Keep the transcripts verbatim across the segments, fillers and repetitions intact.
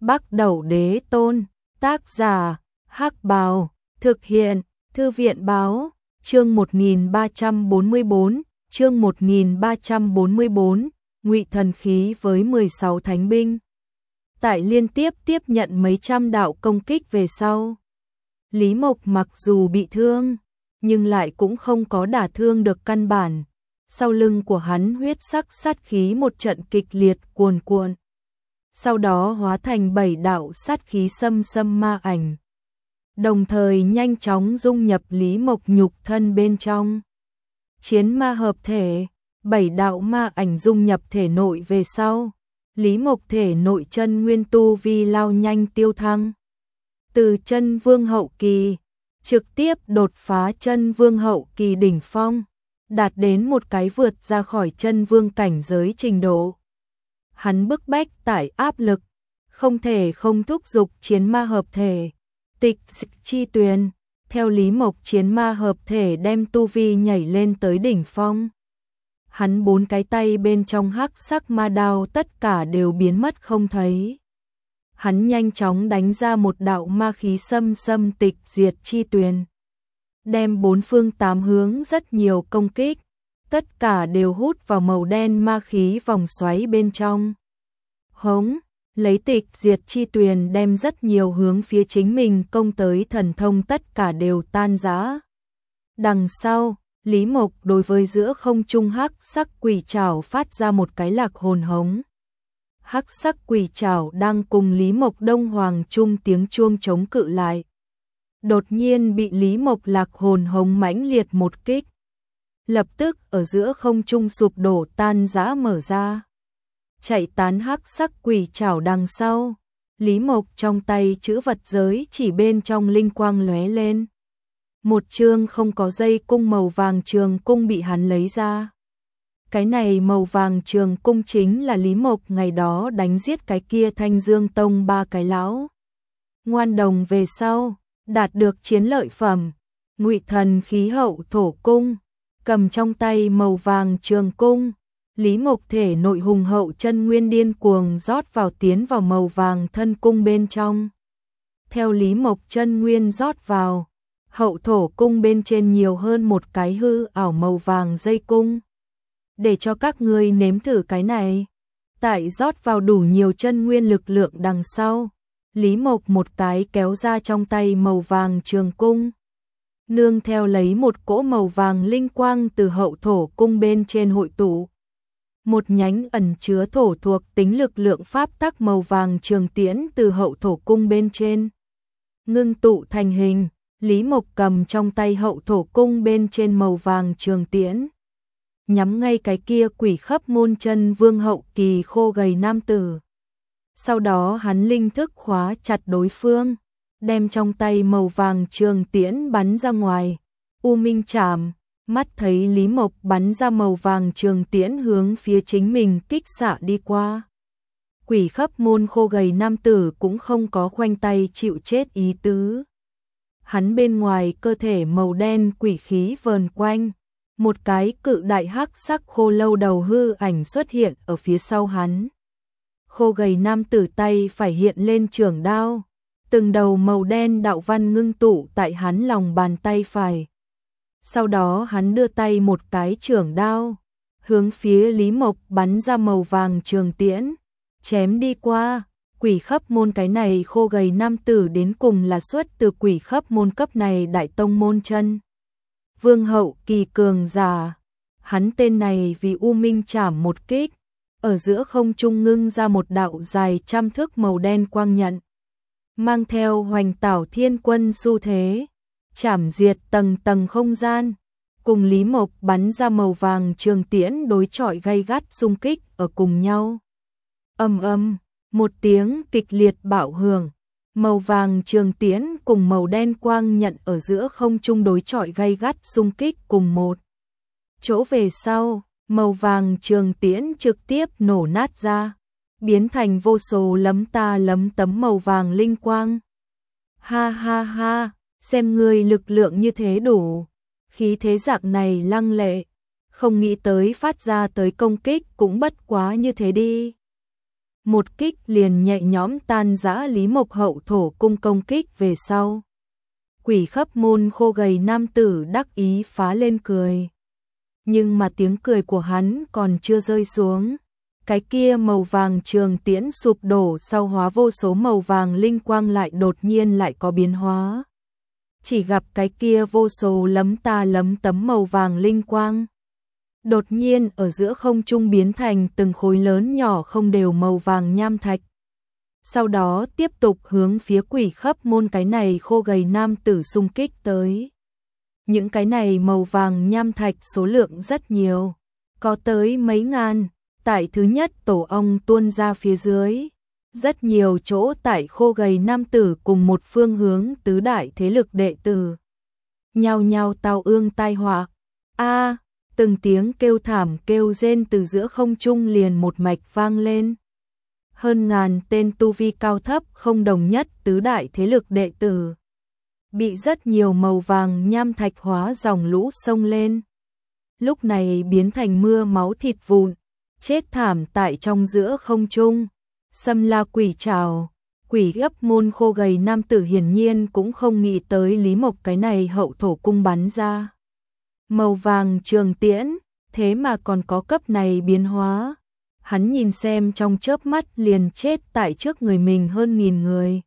Bắc Đẩu Đế Tôn, tác giả, Hắc Bào, thực hiện, Thư viện Báo, chương một nghìn ba trăm bốn mươi bốn, chương một nghìn ba trăm bốn mươi bốn, Ngụy Thần Khí với mười sáu thánh binh. Tại liên tiếp tiếp nhận mấy trăm đạo công kích về sau, Lý Mộc mặc dù bị thương, nhưng lại cũng không có đả thương được căn bản. Sau lưng của hắn huyết sắc sát khí một trận kịch liệt cuồn cuộn. Sau đó hóa thành bảy đạo sát khí xâm xâm ma ảnh. Đồng thời nhanh chóng dung nhập Lý Mộc nhục thân bên trong. Chiến ma hợp thể, bảy đạo ma ảnh dung nhập thể nội về sau. Lý Mộc thể nội chân nguyên tu vi lao nhanh tiêu thăng. Từ chân vương hậu kỳ, trực tiếp đột phá chân vương hậu kỳ đỉnh phong, đạt đến một cái vượt ra khỏi chân vương cảnh giới trình độ. Hắn bức bách tải áp lực, không thể không thúc giục chiến ma hợp thể. Tịch chi tuyền, theo Lý Mộc chiến ma hợp thể đem tu vi nhảy lên tới đỉnh phong. Hắn bốn cái tay bên trong hắc sắc ma đao tất cả đều biến mất không thấy. Hắn nhanh chóng đánh ra một đạo ma khí xâm xâm tịch diệt chi tuyền. Đem bốn phương tám hướng rất nhiều công kích, tất cả đều hút vào màu đen ma khí vòng xoáy bên trong. Hống, lấy tịch diệt chi tuyền đem rất nhiều hướng phía chính mình công tới thần thông tất cả đều tan rã. Đằng sau, Lý Mộc đối với giữa không trung hắc sắc quỷ trảo phát ra một cái lạc hồn hống. Hắc sắc quỷ trảo đang cùng Lý Mộc đông hoàng chung tiếng chuông chống cự lại. Đột nhiên bị Lý Mộc lạc hồn hống mãnh liệt một kích. Lập tức ở giữa không trung sụp đổ tan rã mở ra. Chạy tán hắc sắc quỷ trảo đằng sau. Lý Mộc trong tay chữ vật giới chỉ bên trong linh quang lóe lên. Một chương không có dây cung màu vàng trường cung bị hắn lấy ra. Cái này màu vàng trường cung chính là Lý Mộc ngày đó đánh giết cái kia Thanh Dương Tông ba cái lão ngoan đồng về sau, đạt được chiến lợi phẩm, Ngụy Thần Khí Hậu Thổ Cung, cầm trong tay màu vàng trường cung. Lý Mộc thể nội hùng hậu chân nguyên điên cuồng rót vào tiến vào màu vàng thân cung bên trong. Theo Lý Mộc chân nguyên rót vào, hậu thổ cung bên trên nhiều hơn một cái hư ảo màu vàng dây cung. Để cho các ngươi nếm thử cái này. Tại rót vào đủ nhiều chân nguyên lực lượng đằng sau, Lý Mộc một cái kéo ra trong tay màu vàng trường cung. Nương theo lấy một cỗ màu vàng linh quang từ hậu thổ cung bên trên hội tụ. Một nhánh ẩn chứa thổ thuộc tính lực lượng pháp tắc màu vàng trường tiễn từ hậu thổ cung bên trên. Ngưng tụ thành hình, Lý Mộc cầm trong tay hậu thổ cung bên trên màu vàng trường tiễn. Nhắm ngay cái kia quỷ khấp môn chân vương hậu kỳ khô gầy nam tử. Sau đó hắn linh thức khóa chặt đối phương, đem trong tay màu vàng trường tiễn bắn ra ngoài. U Minh Trảm, mắt thấy Lý Mộc bắn ra màu vàng trường tiễn hướng phía chính mình kích xạ đi qua. Quỷ khấp môn khô gầy nam tử cũng không có khoanh tay chịu chết ý tứ. Hắn bên ngoài cơ thể màu đen quỷ khí vờn quanh. Một cái cự đại hắc sắc khô lâu đầu hư ảnh xuất hiện ở phía sau hắn. Khô gầy nam tử tay phải hiện lên trường đao. Từng đầu màu đen đạo văn ngưng tụ tại hắn lòng bàn tay phải. Sau đó hắn đưa tay một cái trường đao. Hướng phía Lý Mộc bắn ra màu vàng trường tiễn. Chém đi qua. Quỷ khấp môn cái này khô gầy nam tử đến cùng là xuất từ quỷ khấp môn cấp này đại tông môn chân vương hậu kỳ cường giả. Hắn tên này vì U Minh Trảm một kích, ở giữa không trung ngưng ra một đạo dài trăm thước màu đen quang nhận. Mang theo hoành tảo thiên quân xu thế, chảm diệt tầng tầng không gian, cùng Lý Mộc bắn ra màu vàng trường tiễn đối chọi gay gắt xung kích ở cùng nhau. Âm âm, một tiếng kịch liệt bạo hưởng. Màu vàng trường tiễn cùng màu đen quang nhận ở giữa không trung đối chọi gay gắt xung kích cùng một chỗ về sau, màu vàng trường tiễn trực tiếp nổ nát ra, biến thành vô số lấm ta lấm tấm màu vàng linh quang. Ha ha ha, xem ngươi lực lượng như thế đủ, khí thế dạng này lăng lệ, không nghĩ tới phát ra tới công kích cũng bất quá như thế đi. một kích liền nhẹ nhõm tan rã Lý Mộc hậu thổ cung công kích về sau. Quỷ khắp môn khô gầy nam tử đắc ý phá lên cười. Nhưng mà tiếng cười của hắn còn chưa rơi xuống. Cái kia màu vàng trường tiễn sụp đổ sau hóa vô số màu vàng linh quang lại đột nhiên lại có biến hóa. Chỉ gặp cái kia vô số lấm ta lấm tấm màu vàng linh quang. Đột nhiên ở giữa không trung biến thành từng khối lớn nhỏ không đều màu vàng nham thạch. Sau đó tiếp tục hướng phía quỷ khắp môn cái này khô gầy nam tử xung kích tới. Những cái này màu vàng nham thạch số lượng rất nhiều, có tới mấy ngàn, tại thứ nhất tổ ong tuôn ra phía dưới. Rất nhiều chỗ tại khô gầy nam tử cùng một phương hướng tứ đại thế lực đệ tử. Nhao nhao tao ương tai họa. A, từng tiếng kêu thảm kêu rên từ giữa không trung liền một mạch vang lên. Hơn ngàn tên tu vi cao thấp không đồng nhất tứ đại thế lực đệ tử. Bị rất nhiều màu vàng nham thạch hóa dòng lũ sông lên. Lúc này biến thành mưa máu thịt vụn, chết thảm tại trong giữa không trung. Xâm La quỷ trảo, quỷ gấp môn khô gầy nam tử hiển nhiên cũng không nghĩ tới Lý Mộc cái này hậu thổ cung bắn ra. Màu vàng trường tiễn, thế mà còn có cấp này biến hóa. Hắn nhìn xem trong chớp mắt liền chết tại trước người mình hơn nghìn người.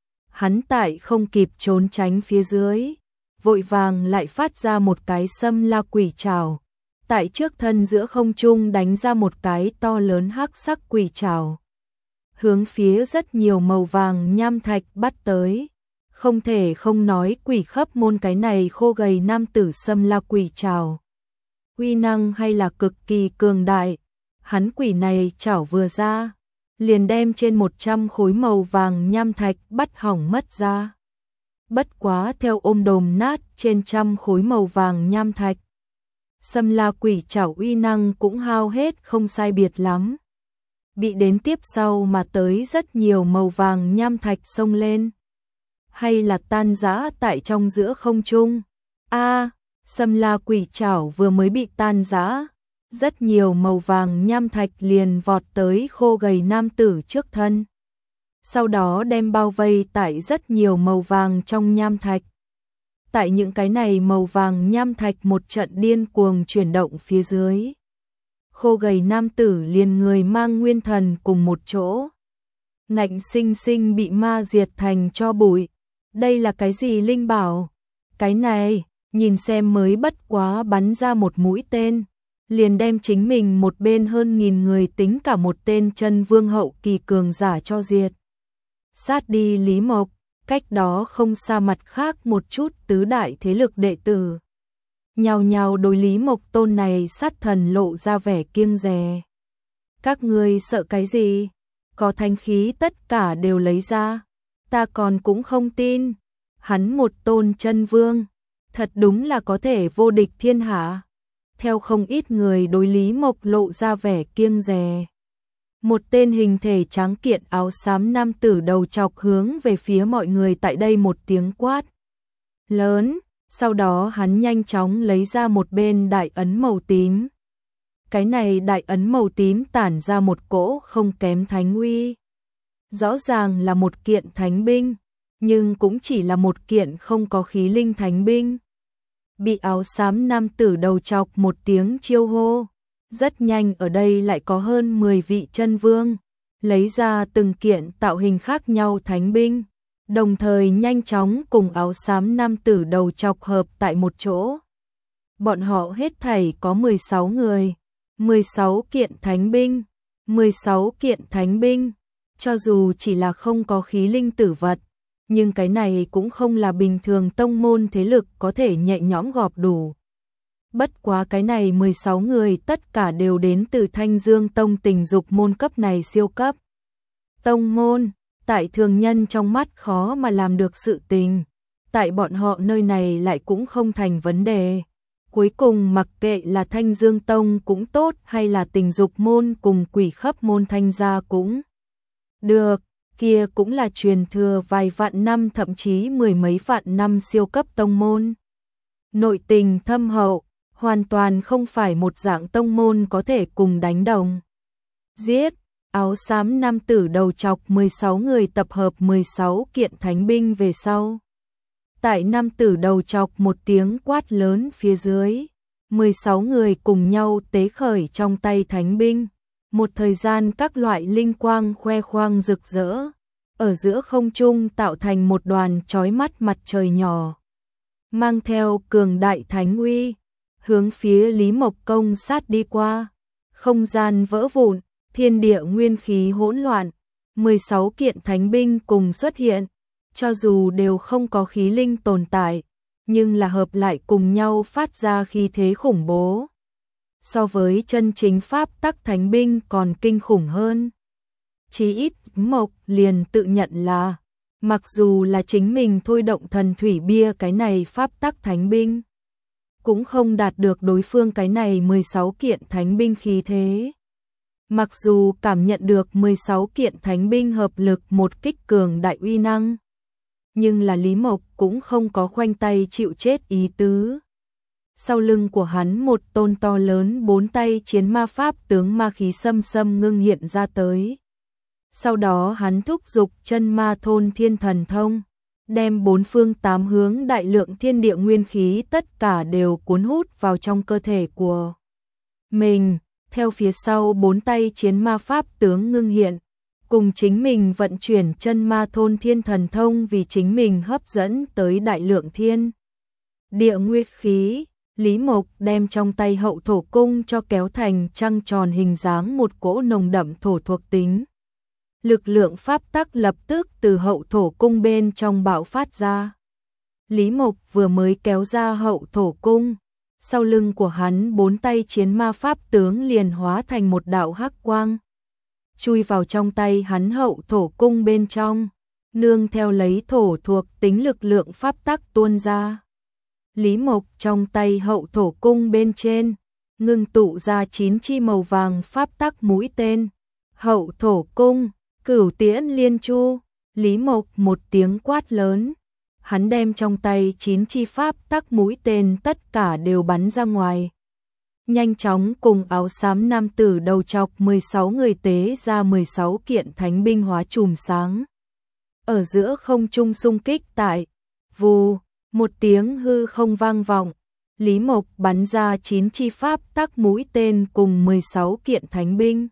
Hắn tại không kịp trốn tránh phía dưới, vội vàng lại phát ra một cái xâm la quỷ trảo. Tại trước thân giữa không trung đánh ra một cái to lớn hắc sắc quỷ trảo. Hướng phía rất nhiều màu vàng nham thạch bắt tới. Không thể không nói quỷ khắp môn cái này khô gầy nam tử xâm la quỷ trảo. Uy năng hay là cực kỳ cường đại. Hắn quỷ này chảo vừa ra, liền đem trên một trăm khối màu vàng nham thạch bắt hỏng mất ra. Bất quá theo ôm đồm nát trên trăm khối màu vàng nham thạch. Xâm la quỷ chảo uy năng cũng hao hết không sai biệt lắm. Bị đến tiếp sau mà tới rất nhiều màu vàng nham thạch xông lên. Hay là tan rã tại trong giữa không trung. A, xâm la quỷ chảo vừa mới bị tan rã. Rất nhiều màu vàng nham thạch liền vọt tới khô gầy nam tử trước thân. Sau đó đem bao vây tại rất nhiều màu vàng trong nham thạch. Tại những cái này màu vàng nham thạch một trận điên cuồng chuyển động phía dưới. Khô gầy nam tử liền người mang nguyên thần cùng một chỗ. Ngạnh sinh sinh bị ma diệt thành cho bụi. Đây là cái gì linh bảo? Cái này, nhìn xem mới bất quá bắn ra một mũi tên. Liền đem chính mình một bên hơn nghìn người tính cả một tên chân vương hậu kỳ cường giả cho diệt. Sát đi Lý Mộc, cách đó không xa mặt khác một chút tứ đại thế lực đệ tử. Nhào nhào đối Lý Mộc tôn này sát thần lộ ra vẻ kiêng dè. Các ngươi sợ cái gì? Có thanh khí tất cả đều lấy ra. Ta còn cũng không tin. Hắn một tôn chân vương, thật đúng là có thể vô địch thiên hạ. Theo không ít người đối Lý Mộc lộ ra vẻ kiêng dè. Một tên hình thể tráng kiện áo xám nam tử đầu chọc hướng về phía mọi người tại đây một tiếng quát lớn, sau đó hắn nhanh chóng lấy ra một bên đại ấn màu tím. Cái này đại ấn màu tím tản ra một cỗ không kém thánh uy. Rõ ràng là một kiện thánh binh, nhưng cũng chỉ là một kiện không có khí linh thánh binh. Bị áo xám nam tử đầu chọc một tiếng chiêu hô. Rất nhanh ở đây lại có hơn mười vị chân vương, lấy ra từng kiện tạo hình khác nhau thánh binh, đồng thời nhanh chóng cùng áo xám nam tử đầu chọc hợp tại một chỗ. Bọn họ hết thảy có mười sáu người, mười sáu kiện thánh binh, mười sáu kiện thánh binh, cho dù chỉ là không có khí linh tử vật, nhưng cái này cũng không là bình thường tông môn thế lực có thể nhẹ nhõm gọp đủ. Bất quá cái này mười sáu người tất cả đều đến từ Thanh Dương Tông tình dục môn cấp này siêu cấp. Tông môn, tại thường nhân trong mắt khó mà làm được sự tình, tại bọn họ nơi này lại cũng không thành vấn đề. Cuối cùng mặc kệ là Thanh Dương Tông cũng tốt hay là tình dục môn cùng quỷ khắp môn Thanh gia cũng được, kia cũng là truyền thừa vài vạn năm thậm chí mười mấy vạn năm siêu cấp tông môn. Nội tình thâm hậu, hoàn toàn không phải một dạng tông môn có thể cùng đánh đồng. Giết, áo xám nam tử đầu trọc mười sáu người tập hợp mười sáu kiện thánh binh về sau. Tại nam tử đầu trọc một tiếng quát lớn phía dưới, mười sáu người cùng nhau tế khởi trong tay thánh binh. Một thời gian các loại linh quang khoe khoang rực rỡ, ở giữa không trung tạo thành một đoàn chói mắt mặt trời nhỏ, mang theo cường đại thánh uy, hướng phía Lý Mộc công sát đi qua. Không gian vỡ vụn, thiên địa nguyên khí hỗn loạn, mười sáu kiện thánh binh cùng xuất hiện, cho dù đều không có khí linh tồn tại, nhưng là hợp lại cùng nhau phát ra khí thế khủng bố. So với chân chính pháp tắc thánh binh còn kinh khủng hơn. Chí ít Mộc liền tự nhận là, mặc dù là chính mình thôi động thần thủy bia cái này pháp tắc thánh binh, cũng không đạt được đối phương cái này mười sáu kiện thánh binh khí thế. Mặc dù cảm nhận được mười sáu kiện thánh binh hợp lực một kích cường đại uy năng, nhưng là Lý Mộc cũng không có khoanh tay chịu chết ý tứ. Sau lưng của hắn một tôn to lớn bốn tay chiến ma pháp tướng ma khí xâm xâm ngưng hiện ra tới. Sau đó hắn thúc giục chân ma thôn thiên thần thông, đem bốn phương tám hướng đại lượng thiên địa nguyên khí tất cả đều cuốn hút vào trong cơ thể của mình. Theo phía sau bốn tay chiến ma pháp tướng ngưng hiện, cùng chính mình vận chuyển chân ma thôn thiên thần thông vì chính mình hấp dẫn tới đại lượng thiên địa nguyên khí. Lý Mộc đem trong tay hậu thổ cung cho kéo thành trăng tròn hình dáng một cỗ nồng đậm thổ thuộc tính. Lực lượng pháp tắc lập tức từ hậu thổ cung bên trong bạo phát ra. Lý Mộc vừa mới kéo ra hậu thổ cung, sau lưng của hắn bốn tay chiến ma pháp tướng liền hóa thành một đạo hắc quang, chui vào trong tay hắn hậu thổ cung bên trong, nương theo lấy thổ thuộc tính lực lượng pháp tắc tuôn ra. Lý Mộc trong tay hậu thổ cung bên trên, ngưng tụ ra chín chi màu vàng pháp tắc mũi tên. Hậu thổ cung, cửu tiễn liên chu. Lý Mộc một tiếng quát lớn, hắn đem trong tay chín chi pháp tắc mũi tên tất cả đều bắn ra ngoài. Nhanh chóng cùng áo xám nam tử đầu trọc mười sáu người tế ra mười sáu kiện thánh binh hóa chùm sáng. Ở giữa không trung xung kích tại, vù, một tiếng hư không vang vọng, Lý Mộc bắn ra chín chi pháp tắc mũi tên cùng mười sáu kiện thánh binh.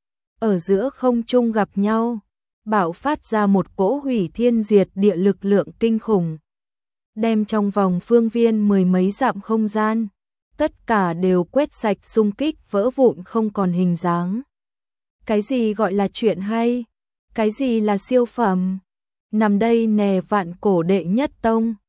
Ở giữa không trung gặp nhau, bạo phát ra một cỗ hủy thiên diệt địa lực lượng kinh khủng, đem trong vòng phương viên mười mấy dặm không gian, tất cả đều quét sạch xung kích vỡ vụn không còn hình dáng. Cái gì gọi là chuyện hay? Cái gì là siêu phẩm? Nằm đây nè vạn cổ đệ nhất tông,